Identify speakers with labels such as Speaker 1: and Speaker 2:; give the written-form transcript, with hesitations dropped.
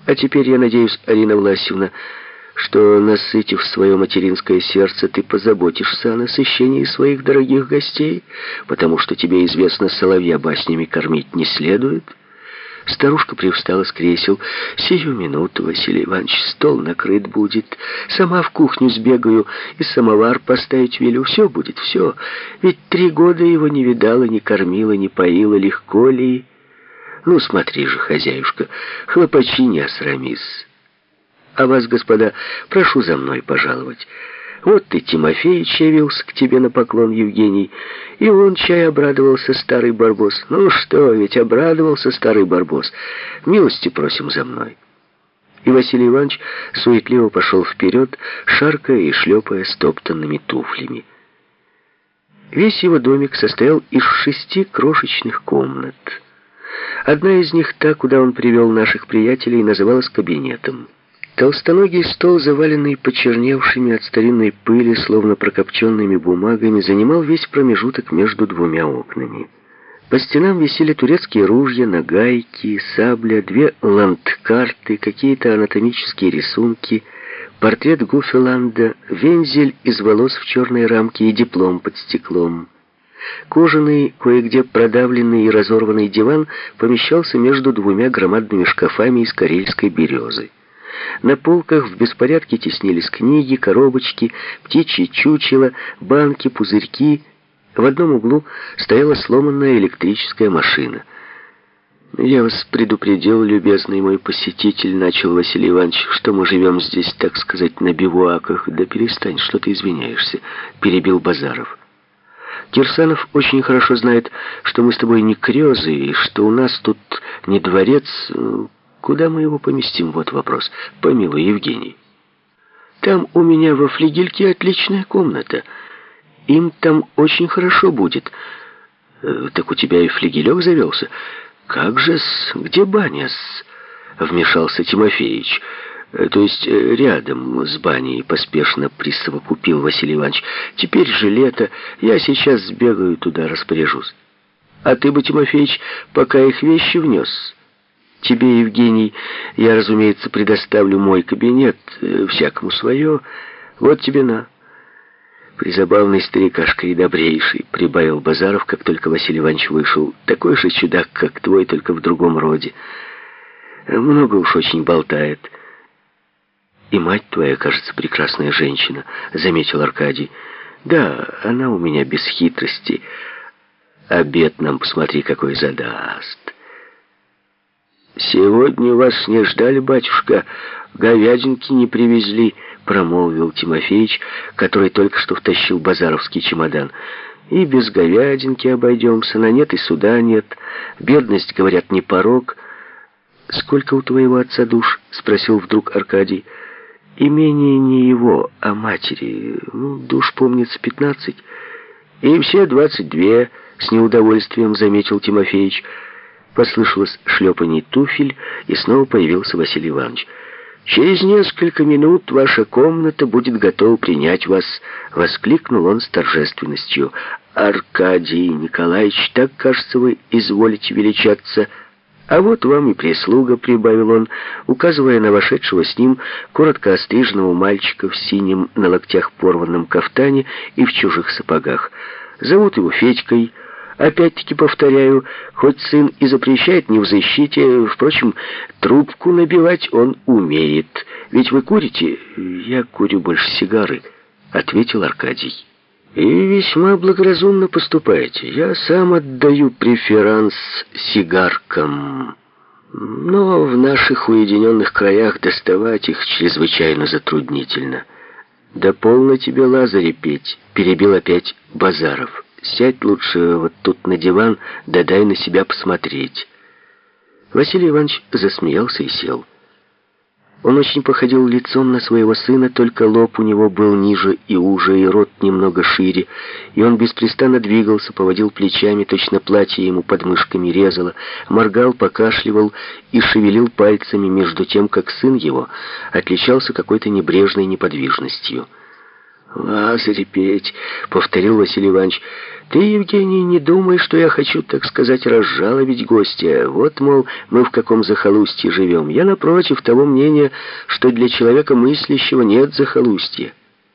Speaker 1: А теперь, я надеюсь, Арина Власьевна, что, насытив свое материнское сердце, ты позаботишься о насыщении своих дорогих гостей, потому что тебе известно, соловья баснями кормить не следует». Старушка привстала с кресел. «Сию минуту, Василий Иванович, стол накрыт будет. Сама в кухню сбегаю и самовар поставить велю. Все будет, все. Ведь 3 года его не видала, не кормила, не поила. Легко ли? Ну, смотри же, хозяюшка, хлопачи, не осрамись. А вас, господа, прошу за мной пожаловать. Вот ты, Тимофеич, явился к тебе на поклон, Евгений, и он, чай, обрадовался, старый барбос. Ну что, ведь обрадовался старый барбос. Милости просим за мной». И Василий Иванович суетливо пошел вперед, шаркая и шлепая стоптанными туфлями. Весь его домик состоял из 6 крошечных комнат. Одна из них, та, куда он привел наших приятелей, называлась кабинетом. Толстоногий стол, заваленный почерневшими от старинной пыли, словно прокопченными бумагами, занимал весь промежуток между 2 окнами. По стенам висели турецкие ружья, нагайки, сабля, 2 ландкарты, какие-то анатомические рисунки, портрет Гуфеланда, вензель из волос в черной рамке и диплом под стеклом. Кожаный, кое-где продавленный и разорванный диван помещался между 2 громадными шкафами из карельской березы. На полках в беспорядке теснились книги, коробочки, птичьи чучела, банки, пузырьки. В одном углу стояла сломанная электрическая машина. «Я вас предупредил, любезный мой посетитель», — начал Василий Иванович, «что мы живем здесь, так сказать, на бивуаках». «Да перестань, что ты извиняешься», — перебил Базаров. «Кирсанов очень хорошо знает, что мы с тобой не крёзы, и что у нас тут не дворец. Куда мы его поместим? Вот вопрос. Помилуй, Евгений. Там у меня во флигельке отличная комната. Им там очень хорошо будет». «Так у тебя и флигелек завелся?» «Как же-с? Где баня-с?» — вмешался Тимофеич. «То есть рядом с баней», — поспешно присовокупил Василий Иванович. «Теперь же лето, я сейчас сбегаю туда, распоряжусь. А ты бы, Тимофеич, пока их вещи внес. Тебе, Евгений, я, разумеется, предоставлю мой кабинет, всякому свое. Вот тебе на». «Призабавный старикашка и добрейший», — прибавил Базаров, как только Василий Иванович вышел. «Такой же чудак, как твой, только в другом роде. Много уж очень болтает». «И мать твоя, кажется, прекрасная женщина», — заметил Аркадий. «Да, она у меня без хитрости. Обед нам, посмотри, какой задаст». «Сегодня вас не ждали, батюшка, говядинки не привезли», — промолвил Тимофеич, который только что втащил базаровский чемодан. «И без говядинки обойдемся, на нет и суда нет. Бедность, говорят, не порок». «Сколько у твоего отца душ?» — спросил вдруг Аркадий. «Имение не его, а матери. Душ, помнится, 15. «И все 22, с неудовольствием заметил Тимофеич. Послышалось шлепанье туфель, и снова появился Василий Иванович. «Через несколько минут ваша комната будет готова принять вас», — воскликнул он с торжественностью. «Аркадий Николаевич, так, кажется, вы изволите величаться. А вот вам и прислуга», — прибавил он, указывая на вошедшего с ним коротко остриженного мальчика в синем на локтях порванном кафтане и в чужих сапогах. «Зовут его Федькой. Опять-таки повторяю, хоть сын и запрещает не в защите, впрочем, трубку набивать он умеет. Ведь вы курите?» «Я курю больше сигары», — ответил Аркадий. «И весьма благоразумно поступаете. Я сам отдаю преферанс сигаркам. Но в наших уединенных краях доставать их чрезвычайно затруднительно». «Да полно тебе, Лазарь, петь», — перебил опять Базаров. «Сядь лучше вот тут на диван, да дай на себя посмотреть». Василий Иванович засмеялся и сел. Он очень походил лицом на своего сына, только лоб у него был ниже и уже, и рот немного шире, и он беспрестанно двигался, поводил плечами, точно платье ему под мышками резало, моргал, покашливал и шевелил пальцами, между тем, как сын его отличался какой-то небрежной неподвижностью. «Лазарь петь», — повторил Василий Иванович. «Ты, Евгений, не думай, что я хочу, так сказать, разжалобить гостя. Вот, мол, мы в каком захолустье живем. Я, напротив, того мнения, что для человека мыслящего нет захолустья.